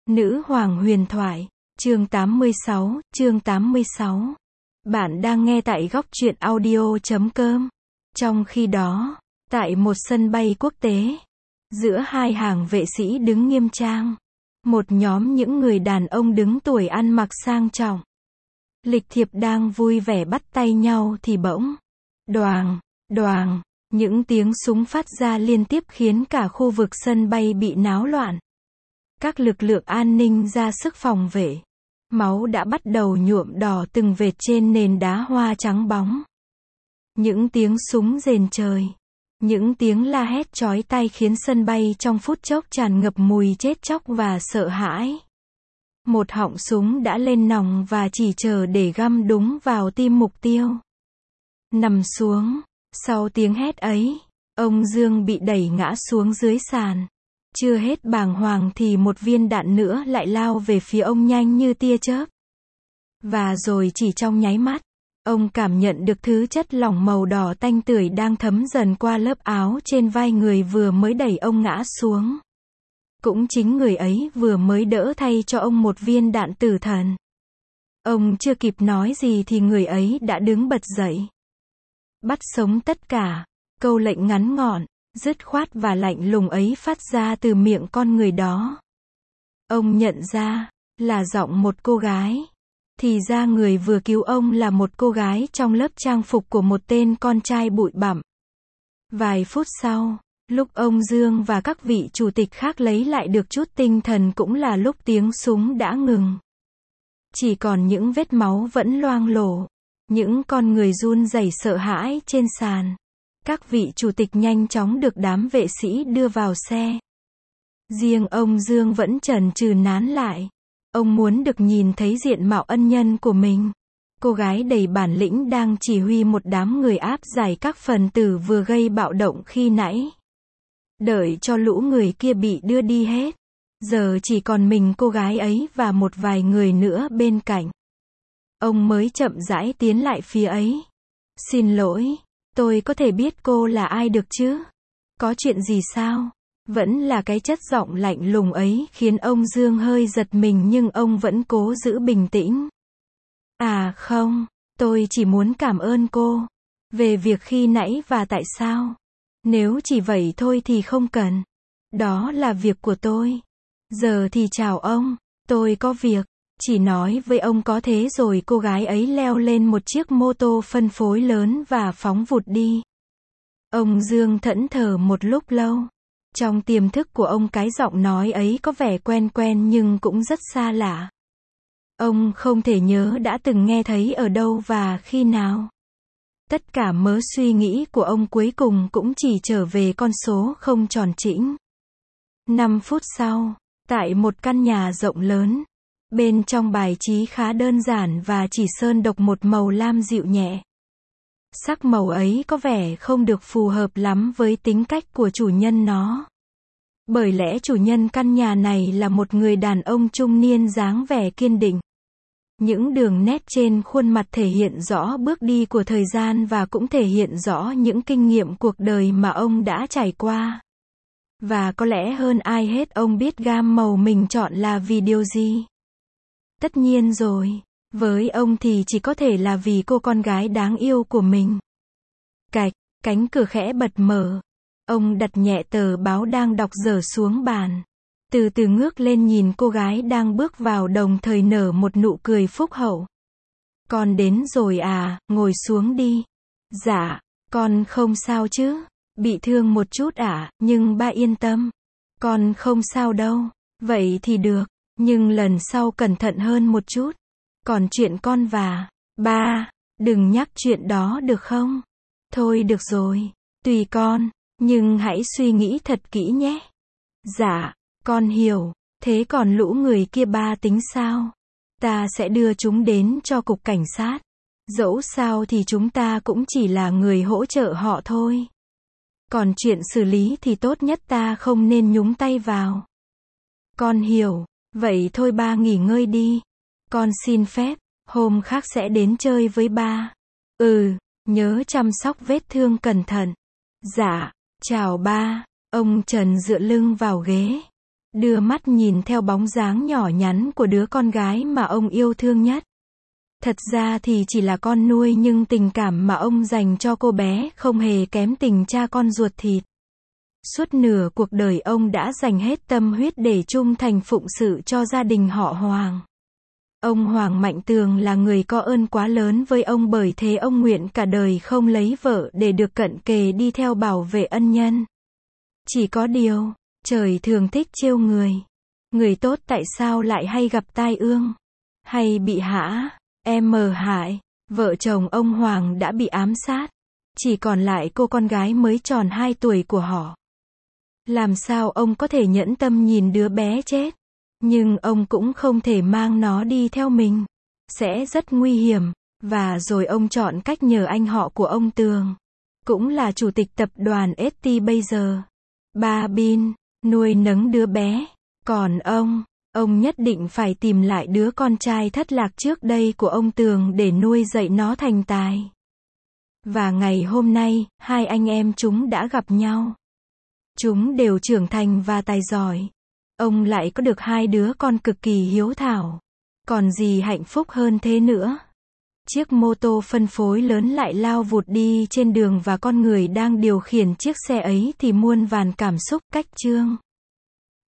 Nữ hoàng huyền thoại, chương 86. Bạn đang nghe tại góc truyện audio.com. Trong khi đó, tại một sân bay quốc tế, giữa hai hàng vệ sĩ đứng nghiêm trang, một nhóm những người đàn ông đứng tuổi ăn mặc sang trọng, lịch thiệp đang vui vẻ bắt tay nhau thì bỗng, đoàng, đoàng, những tiếng súng phát ra liên tiếp khiến cả khu vực sân bay bị náo loạn. Các lực lượng an ninh ra sức phòng vệ. Máu đã bắt đầu nhuộm đỏ từng vệt trên nền đá hoa trắng bóng. Những tiếng súng rền trời, những tiếng la hét chói tai khiến sân bay trong phút chốc tràn ngập mùi chết chóc và sợ hãi. Một họng súng đã lên nòng và chỉ chờ để găm đúng vào tim mục tiêu. Nằm xuống. Sau tiếng hét ấy, ông Dương bị đẩy ngã xuống dưới sàn. Chưa hết bàng hoàng thì một viên đạn nữa lại lao về phía ông nhanh như tia chớp. Và rồi chỉ trong nháy mắt, ông cảm nhận được thứ chất lỏng màu đỏ tanh tưởi đang thấm dần qua lớp áo trên vai người vừa mới đẩy ông ngã xuống. Cũng chính người ấy vừa mới đỡ thay cho ông một viên đạn tử thần. Ông chưa kịp nói gì thì người ấy đã đứng bật dậy. Bắt sống tất cả. Câu lệnh ngắn gọn, dứt khoát và lạnh lùng ấy phát ra từ miệng con người đó. Ông nhận ra, là giọng một cô gái. Thì ra người vừa cứu ông là một cô gái trong lớp trang phục của một tên con trai bụi bặm. Vài phút sau, lúc ông Dương và các vị chủ tịch khác lấy lại được chút tinh thần cũng là lúc tiếng súng đã ngừng. Chỉ còn những vết máu vẫn loang lổ. Những con người run rẩy sợ hãi trên sàn. Các vị chủ tịch nhanh chóng được đám vệ sĩ đưa vào xe. Riêng ông Dương vẫn chần chừ nán lại. Ông muốn được nhìn thấy diện mạo ân nhân của mình. Cô gái đầy bản lĩnh đang chỉ huy một đám người áp giải các phần tử vừa gây bạo động khi nãy. Đợi cho lũ người kia bị đưa đi hết. Giờ chỉ còn mình cô gái ấy và một vài người nữa bên cạnh. Ông mới chậm rãi tiến lại phía ấy. Xin lỗi. Tôi có thể biết cô là ai được chứ? Có chuyện gì sao? Vẫn là cái chất giọng lạnh lùng ấy khiến ông Dương hơi giật mình nhưng ông vẫn cố giữ bình tĩnh. À không, tôi chỉ muốn cảm ơn cô. Về việc khi nãy và tại sao. Nếu chỉ vậy thôi thì không cần. Đó là việc của tôi. Giờ thì chào ông, tôi có việc. Chỉ nói với ông có thế rồi cô gái ấy leo lên một chiếc mô tô phân phối lớn và phóng vụt đi. Ông Dương thẫn thờ một lúc lâu. Trong tiềm thức của ông cái giọng nói ấy có vẻ quen quen nhưng cũng rất xa lạ. Ông không thể nhớ đã từng nghe thấy ở đâu và khi nào. Tất cả mớ suy nghĩ của ông cuối cùng cũng chỉ trở về con số không tròn trĩnh. 5 phút sau, tại một căn nhà rộng lớn. Bên trong bài trí khá đơn giản và chỉ sơn độc một màu lam dịu nhẹ. Sắc màu ấy có vẻ không được phù hợp lắm với tính cách của chủ nhân nó. Bởi lẽ chủ nhân căn nhà này là một người đàn ông trung niên dáng vẻ kiên định. Những đường nét trên khuôn mặt thể hiện rõ bước đi của thời gian và cũng thể hiện rõ những kinh nghiệm cuộc đời mà ông đã trải qua. Và có lẽ hơn ai hết ông biết gam màu mình chọn là vì điều gì. Tất nhiên rồi, với ông thì chỉ có thể là vì cô con gái đáng yêu của mình. Cạch, cánh cửa khẽ bật mở. Ông đặt nhẹ tờ báo đang đọc dở xuống bàn. Từ từ ngước lên nhìn cô gái đang bước vào đồng thời nở một nụ cười phúc hậu. Con đến rồi à, ngồi xuống đi. Dạ, con không sao chứ. Bị thương một chút à, nhưng ba yên tâm. Con không sao đâu. Vậy thì được. Nhưng lần sau cẩn thận hơn một chút. Còn chuyện con và ba, đừng nhắc chuyện đó được không? Thôi được rồi, tùy con, nhưng hãy suy nghĩ thật kỹ nhé. Dạ, con hiểu. Thế còn lũ người kia ba tính sao? Ta sẽ đưa chúng đến cho cục cảnh sát. Dẫu sao thì chúng ta cũng chỉ là người hỗ trợ họ thôi. Còn chuyện xử lý thì tốt nhất ta không nên nhúng tay vào. Con hiểu. Vậy thôi ba nghỉ ngơi đi. Con xin phép, hôm khác sẽ đến chơi với ba. Nhớ chăm sóc vết thương cẩn thận. Dạ, chào ba. Ông Trần dựa lưng vào ghế. đưa mắt nhìn theo bóng dáng nhỏ nhắn của đứa con gái mà ông yêu thương nhất. Thật ra thì chỉ là con nuôi nhưng tình cảm mà ông dành cho cô bé không hề kém tình cha con ruột thịt. Suốt nửa cuộc đời ông đã dành hết tâm huyết để trung thành phụng sự cho gia đình họ Hoàng. Ông Hoàng Mạnh Tường là người có ơn quá lớn với ông, bởi thế ông nguyện cả đời không lấy vợ để được cận kề đi theo bảo vệ ân nhân. Chỉ có điều, trời thường thích trêu người. Người tốt tại sao lại hay gặp tai ương? Hay bị hại? Vợ chồng ông Hoàng đã bị ám sát. Chỉ còn lại cô con gái mới tròn 2 tuổi của họ. Làm sao ông có thể nhẫn tâm nhìn đứa bé chết? Nhưng ông cũng không thể mang nó đi theo mình. Sẽ rất nguy hiểm. Và rồi ông chọn cách nhờ anh họ của ông Tường, cũng là chủ tịch tập đoàn ST bây giờ, ba Bin, nuôi nấng đứa bé. Còn ông nhất định phải tìm lại đứa con trai thất lạc trước đây của ông Tường để nuôi dạy nó thành tài. Và ngày hôm nay, hai anh em chúng đã gặp nhau. Chúng đều trưởng thành và tài giỏi. Ông lại có được 2 đứa con cực kỳ hiếu thảo. Còn gì hạnh phúc hơn thế nữa? Chiếc mô tô phân phối lớn lại lao vụt đi trên đường và con người đang điều khiển chiếc xe ấy thì muôn vàn cảm xúc cách trương.